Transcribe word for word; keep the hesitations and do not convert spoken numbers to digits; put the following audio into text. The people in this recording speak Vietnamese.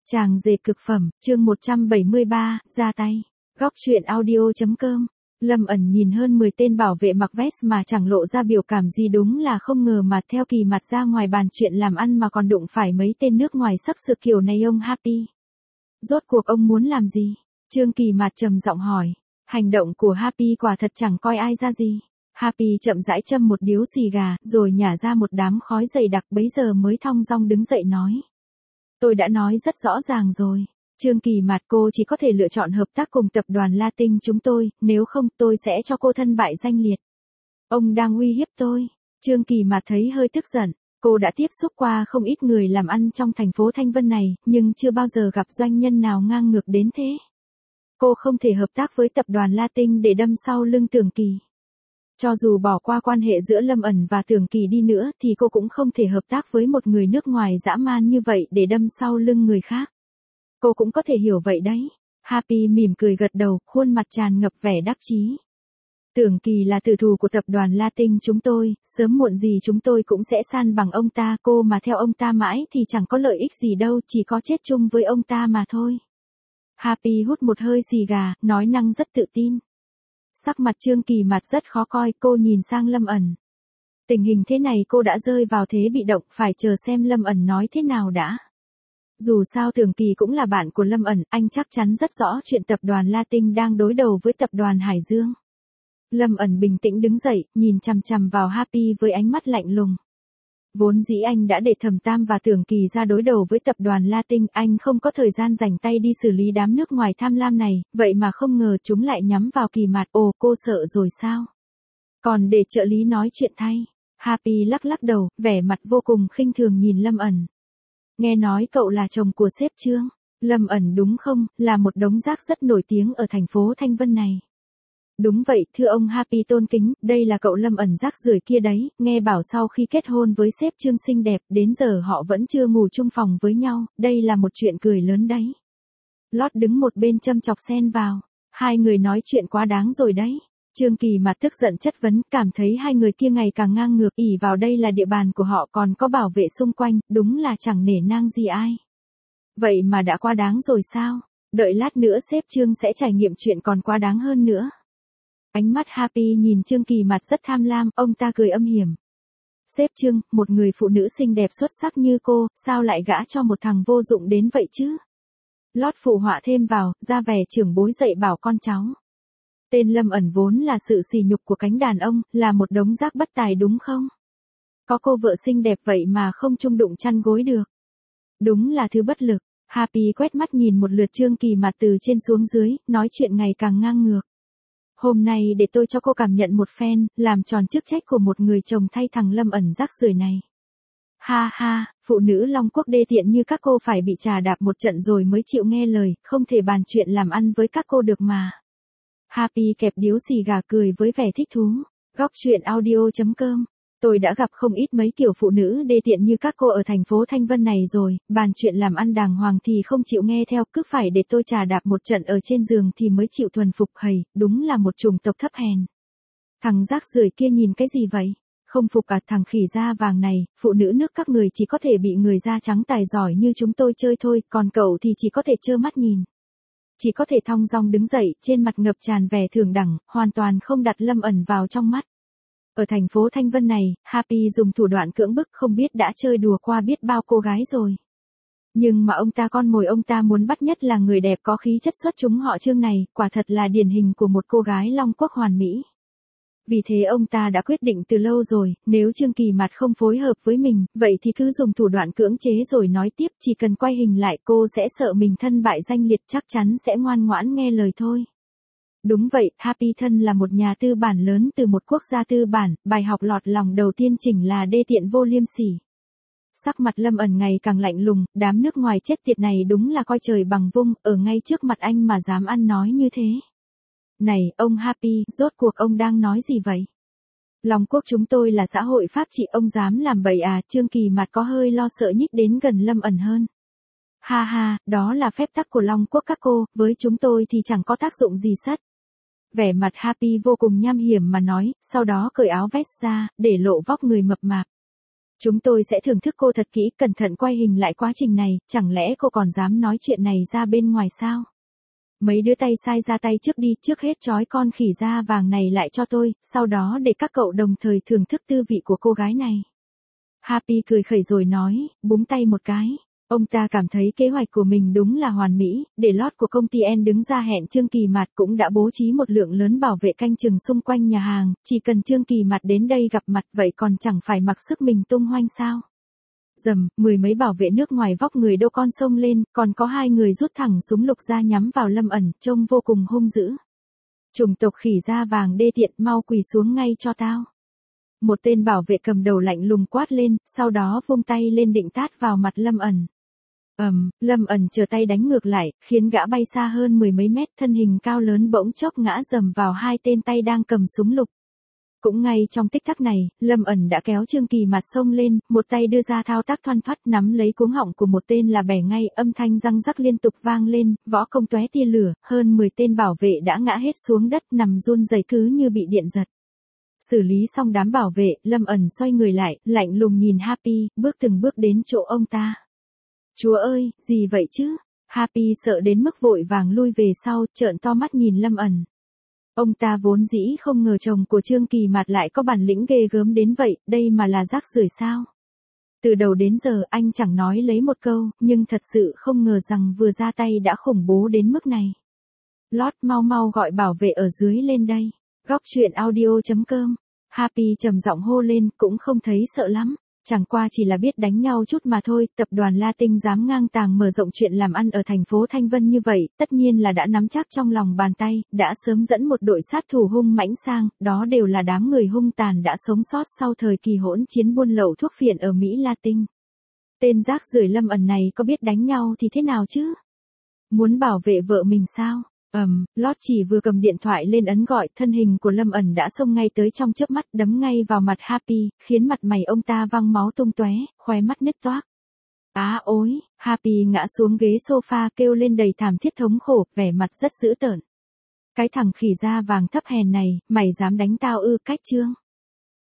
Chàng dệt cực phẩm, chương một trăm bảy mươi ba, ra tay. Góc truyện audio.com. Lâm ẩn nhìn hơn mười tên bảo vệ mặc vest mà chẳng lộ ra biểu cảm gì, đúng là không ngờ mà theo Kỳ Mặt ra ngoài bàn chuyện làm ăn mà còn đụng phải mấy tên nước ngoài sắc sược kiểu này. Ông Happy, rốt cuộc ông muốn làm gì? Trương Kỳ Mặt trầm giọng hỏi. Hành động của Happy quả thật chẳng coi ai ra gì. Happy chậm rãi châm một điếu xì gà, rồi nhả ra một đám khói dày đặc, bấy giờ mới thong dong đứng dậy nói. Tôi đã nói rất rõ ràng rồi. Trương Kỳ Mạt, cô chỉ có thể lựa chọn hợp tác cùng tập đoàn Latin chúng tôi, nếu không tôi sẽ cho cô thân bại danh liệt. Ông đang uy hiếp tôi. Trương Kỳ Mạt thấy hơi tức giận. Cô đã tiếp xúc qua không ít người làm ăn trong thành phố Thanh Vân này, nhưng chưa bao giờ gặp doanh nhân nào ngang ngược đến thế. Cô không thể hợp tác với tập đoàn Latin để đâm sau lưng Tưởng Kỳ. Cho dù bỏ qua quan hệ giữa Lâm ẩn và Tưởng Kỳ đi nữa thì cô cũng không thể hợp tác với một người nước ngoài dã man như vậy để đâm sau lưng người khác. Cô cũng có thể hiểu vậy đấy. Happy mỉm cười gật đầu, khuôn mặt tràn ngập vẻ đắc chí. Tưởng Kỳ là tử thù của tập đoàn Latin chúng tôi, sớm muộn gì chúng tôi cũng sẽ san bằng ông ta. Cô mà theo ông ta mãi thì chẳng có lợi ích gì đâu, chỉ có chết chung với ông ta mà thôi. Happy hút một hơi xì gà, nói năng rất tự tin. Sắc mặt Trương Kỳ Mặt rất khó coi, cô nhìn sang Lâm ẩn. Tình hình thế này cô đã rơi vào thế bị động, phải chờ xem Lâm ẩn nói thế nào đã. Dù sao Tưởng Kỳ cũng là bạn của Lâm ẩn, anh chắc chắn rất rõ chuyện tập đoàn Latin đang đối đầu với tập đoàn Hải Dương. Lâm ẩn bình tĩnh đứng dậy, nhìn chằm chằm vào Happy với ánh mắt lạnh lùng. Vốn dĩ anh đã để Thẩm Tam và Tưởng Kỳ ra đối đầu với tập đoàn Latin, anh không có thời gian rảnh tay đi xử lý đám nước ngoài tham lam này, vậy mà không ngờ chúng lại nhắm vào Kỳ Mạt. Ồ, cô sợ rồi sao? Còn để trợ lý nói chuyện thay. Happy lắc lắc đầu, vẻ mặt vô cùng khinh thường nhìn Lâm ẩn. Nghe nói cậu là chồng của sếp Trương. Lâm ẩn đúng không, là một đống rác rất nổi tiếng ở thành phố Thanh Vân này. Đúng vậy, thưa ông Happy tôn kính, đây là cậu Lâm ẩn rác rưởi kia đấy, nghe bảo sau khi kết hôn với sếp Trương xinh đẹp, đến giờ họ vẫn chưa ngủ chung phòng với nhau, đây là một chuyện cười lớn đấy. Lót đứng một bên châm chọc xen vào, hai người nói chuyện quá đáng rồi đấy. Trương Kỳ Mặt tức giận chất vấn, cảm thấy hai người kia ngày càng ngang ngược, ỷ vào đây là địa bàn của họ còn có bảo vệ xung quanh, đúng là chẳng nể nang gì ai. Vậy mà đã quá đáng rồi sao? Đợi lát nữa sếp Trương sẽ trải nghiệm chuyện còn quá đáng hơn nữa. Ánh mắt Happy nhìn Trương Kỳ Mặt rất tham lam, ông ta cười âm hiểm. Sếp Trương, một người phụ nữ xinh đẹp xuất sắc như cô, sao lại gả cho một thằng vô dụng đến vậy chứ? Lót phụ họa thêm vào, ra vẻ trưởng bối dạy bảo con cháu. Tên Lâm ẩn vốn là sự sỉ nhục của cánh đàn ông, là một đống rác bất tài đúng không? Có cô vợ xinh đẹp vậy mà không chung đụng chăn gối được. Đúng là thứ bất lực. Happy quét mắt nhìn một lượt Trương Kỳ Mặt từ trên xuống dưới, nói chuyện ngày càng ngang ngược. Hôm nay để tôi cho cô cảm nhận một phen, làm tròn chức trách của một người chồng thay thằng Lâm ẩn rác rưởi này. Ha ha, phụ nữ Long Quốc đê tiện như các cô phải bị trà đạp một trận rồi mới chịu nghe lời, không thể bàn chuyện làm ăn với các cô được mà. Happy kẹp điếu xì gà cười với vẻ thích thú. Góc truyện audio.com. Tôi đã gặp không ít mấy kiểu phụ nữ đê tiện như các cô ở thành phố Thanh Vân này rồi, bàn chuyện làm ăn đàng hoàng thì không chịu nghe theo, cứ phải để tôi trà đạp một trận ở trên giường thì mới chịu thuần phục. Hầy, đúng là một chủng tộc thấp hèn. Thằng rác rưởi kia nhìn cái gì vậy? Không phục à? Thằng khỉ da vàng này, phụ nữ nước các người chỉ có thể bị người da trắng tài giỏi như chúng tôi chơi thôi, còn cậu thì chỉ có thể trơ mắt nhìn. Chỉ có thể thong dong đứng dậy, trên mặt ngập tràn vẻ thường đẳng, hoàn toàn không đặt Lâm ẩn vào trong mắt. Ở thành phố Thanh Vân này, Happy dùng thủ đoạn cưỡng bức không biết đã chơi đùa qua biết bao cô gái rồi. Nhưng mà ông ta con mồi ông ta muốn bắt nhất là người đẹp có khí chất xuất chúng họ Trương này, quả thật là điển hình của một cô gái Long Quốc hoàn mỹ. Vì thế ông ta đã quyết định từ lâu rồi, nếu Trương Kỳ Mặt không phối hợp với mình, vậy thì cứ dùng thủ đoạn cưỡng chế rồi nói tiếp, chỉ cần quay hình lại cô sẽ sợ mình thân bại danh liệt, chắc chắn sẽ ngoan ngoãn nghe lời thôi. Đúng vậy, Happy thân là một nhà tư bản lớn từ một quốc gia tư bản, bài học lọt lòng đầu tiên chỉnh là đê tiện vô liêm sỉ. Sắc mặt Lâm ẩn ngày càng lạnh lùng, đám nước ngoài chết tiệt này đúng là coi trời bằng vung, ở ngay trước mặt anh mà dám ăn nói như thế. Này, ông Happy, rốt cuộc ông đang nói gì vậy? Long Quốc chúng tôi là xã hội pháp trị, ông dám làm bậy à? Trương Kỳ Mặt có hơi lo sợ nhích đến gần Lâm ẩn hơn. Ha ha, đó là phép tắc của Long Quốc các cô, với chúng tôi thì chẳng có tác dụng gì sắt. Vẻ mặt Happy vô cùng nham hiểm mà nói, sau đó cởi áo vest ra, để lộ vóc người mập mạp. Chúng tôi sẽ thưởng thức cô thật kỹ, cẩn thận quay hình lại quá trình này, chẳng lẽ cô còn dám nói chuyện này ra bên ngoài sao? Mấy đứa tay sai ra tay trước đi, trước hết trói con khỉ da vàng này lại cho tôi, sau đó để các cậu đồng thời thưởng thức tư vị của cô gái này. Happy cười khẩy rồi nói, búng tay một cái. Ông ta cảm thấy kế hoạch của mình đúng là hoàn mỹ, để lót của công ty N đứng ra hẹn Trương Kỳ Mạt cũng đã bố trí một lượng lớn bảo vệ canh chừng xung quanh nhà hàng, chỉ cần Trương Kỳ Mạt đến đây gặp mặt vậy còn chẳng phải mặc sức mình tung hoanh sao. Dầm, mười mấy bảo vệ nước ngoài vóc người đô con xông lên, còn có hai người rút thẳng súng lục ra nhắm vào Lâm ẩn, trông vô cùng hung dữ. Chủng tộc khỉ da vàng đê tiện, mau quỳ xuống ngay cho tao. Một tên bảo vệ cầm đầu lạnh lùng quát lên, sau đó vung tay lên định tát vào mặt Lâm ẩn. ầm, um, Lâm ẩn trở tay đánh ngược lại, khiến gã bay xa hơn mười mấy mét, thân hình cao lớn bỗng chốc ngã dầm vào hai tên tay đang cầm súng lục. Cũng ngay trong tích tắc này, Lâm ẩn đã kéo Trương Kỳ Mạt xông lên, một tay đưa ra thao tác thoăn thoắt nắm lấy cuống họng của một tên là bẻ ngay, âm thanh răng rắc liên tục vang lên, võ công tóe tia lửa, hơn mười tên bảo vệ đã ngã hết xuống đất nằm run rẩy cứ như bị điện giật. Xử lý xong đám bảo vệ, Lâm ẩn xoay người lại, lạnh lùng nhìn Happy, bước từng bước đến chỗ ông ta. Chúa ơi, gì vậy chứ? Happy sợ đến mức vội vàng lui về sau, trợn to mắt nhìn Lâm ẩn. Ông ta vốn dĩ không ngờ chồng của Trương Kỳ Mạt lại có bản lĩnh ghê gớm đến vậy, đây mà là rác rưởi sao? Từ đầu đến giờ anh chẳng nói lấy một câu, nhưng thật sự không ngờ rằng vừa ra tay đã khủng bố đến mức này. Lót mau mau gọi bảo vệ ở dưới lên đây. Góc truyện audio chấm com. Happy trầm giọng hô lên, cũng không thấy sợ lắm. Chẳng qua chỉ là biết đánh nhau chút mà thôi, tập đoàn La Tinh dám ngang tàng mở rộng chuyện làm ăn ở thành phố Thanh Vân như vậy, tất nhiên là đã nắm chắc trong lòng bàn tay, đã sớm dẫn một đội sát thủ hung mãnh sang, đó đều là đám người hung tàn đã sống sót sau thời kỳ hỗn chiến buôn lậu thuốc phiện ở Mỹ La Tinh. Tên rác rưởi Lâm ẩn này có biết đánh nhau thì thế nào chứ? Muốn bảo vệ vợ mình sao? ầm, um, Lót chỉ vừa cầm điện thoại lên ấn gọi, thân hình của Lâm ẩn đã xông ngay tới trong chớp mắt, đấm ngay vào mặt Happy, khiến mặt mày ông ta văng máu tung tóe, khóe mắt nứt toác. Á ối, Happy ngã xuống ghế sofa kêu lên đầy thảm thiết thống khổ, vẻ mặt rất dữ tợn. Cái thằng khỉ da vàng thấp hèn này, mày dám đánh tao ư? Cách trương.